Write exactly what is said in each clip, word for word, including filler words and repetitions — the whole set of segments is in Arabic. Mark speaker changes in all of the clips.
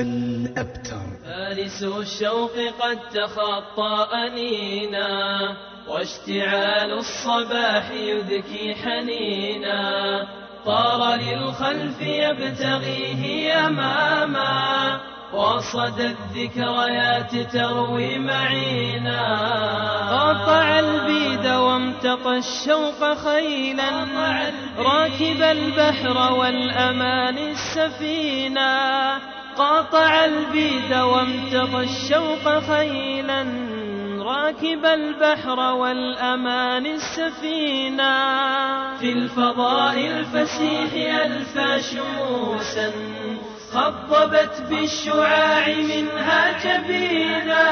Speaker 1: والأبتر.
Speaker 2: فارس الشوق قد تخطى أنينا، واشتعال الصباح يذكي حنينا. طار للخلف يبتغيه أماما، وصدى الذكريات تروي معينا. قاطع البيد وامتقى الشوق خيلا، راكب البحر والأمان السفينة. قاطع البيد وامتقى الشوق خيلا، راكب البحر والأمان السفينة. في الفضاء الفسيح ألفى شموسا، خضبت بالشعاع منها جبينا.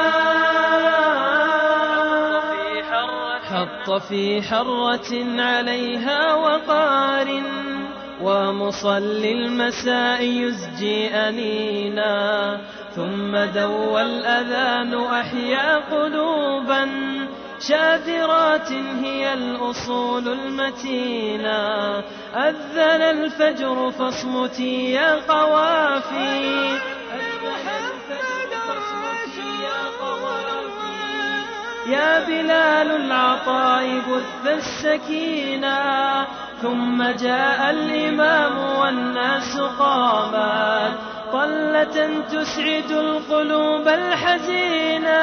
Speaker 2: حط في حرة عليها وقار، ومصلي المساء يزجي أنينا. ثم دوى الأذان أحيا قلوبا، شادرات هي الأصول المتينة. أذن الفجر فاصمتي يا قوافي، يا بلال العطاء بث السكينة. ثم جاء الإمام والناس قامت، طلة تسعد القلوب الحزينة.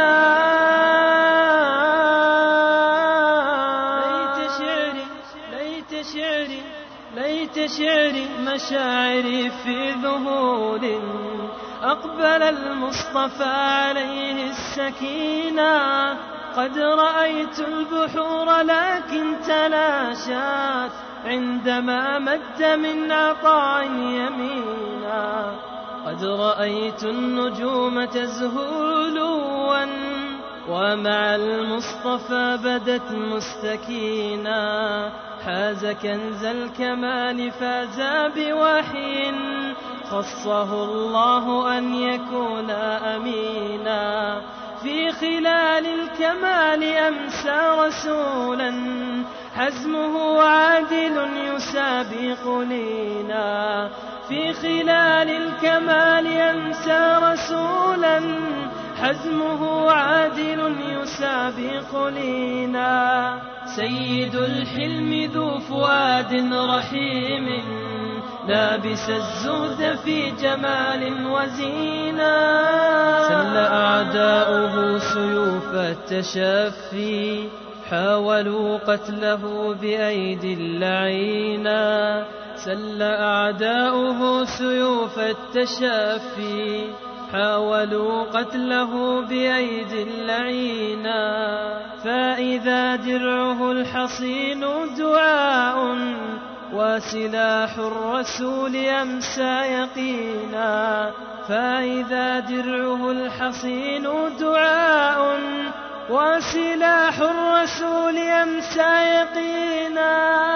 Speaker 2: ليت شعري ليت شعري ليت شعري مشاعري في ذهول، أقبل المصطفى عليه السكينة. قد رأيت البحور لكن تلاشت، عندما مد من عطاء يمينا. قد رأيت النجوم تزهولوا، ومع المصطفى بدت مستكينا. حاز كنز الكمال فازا بوحي، خصه الله أن يكون أمينا. في خلال الكمال أمسى رسولا، حزمه عادل يسابق لينا. في خلال الكمال أمسى رسولا، حزمه عادل يسابق لينا. سيد الحلم ذو فؤاد رحيم، لابس الزهد في جمال وزينة. سل أعداؤه سيوف التشفي، حاولوا قتله بأيدي اللعينة. سل أعداؤه سيوف التشفي، حاولوا قتله بأيدي اللعينة. فإذا درعه الحصين دعاء، وسلاح الرسول أمسى يقينا. فإذا درعه الحصين دعاء، وسلاح الرسول أمسى يقينا.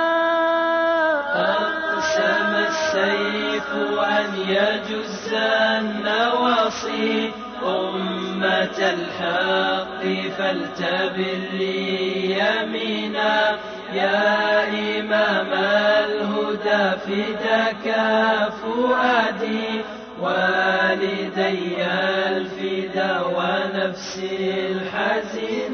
Speaker 2: أقسم السيف أن يجز النواصي، أمة الحق فلتبر يمينا. يا إمام الهدى فداك فؤادي، والدي الفدا ونفسي الحزين.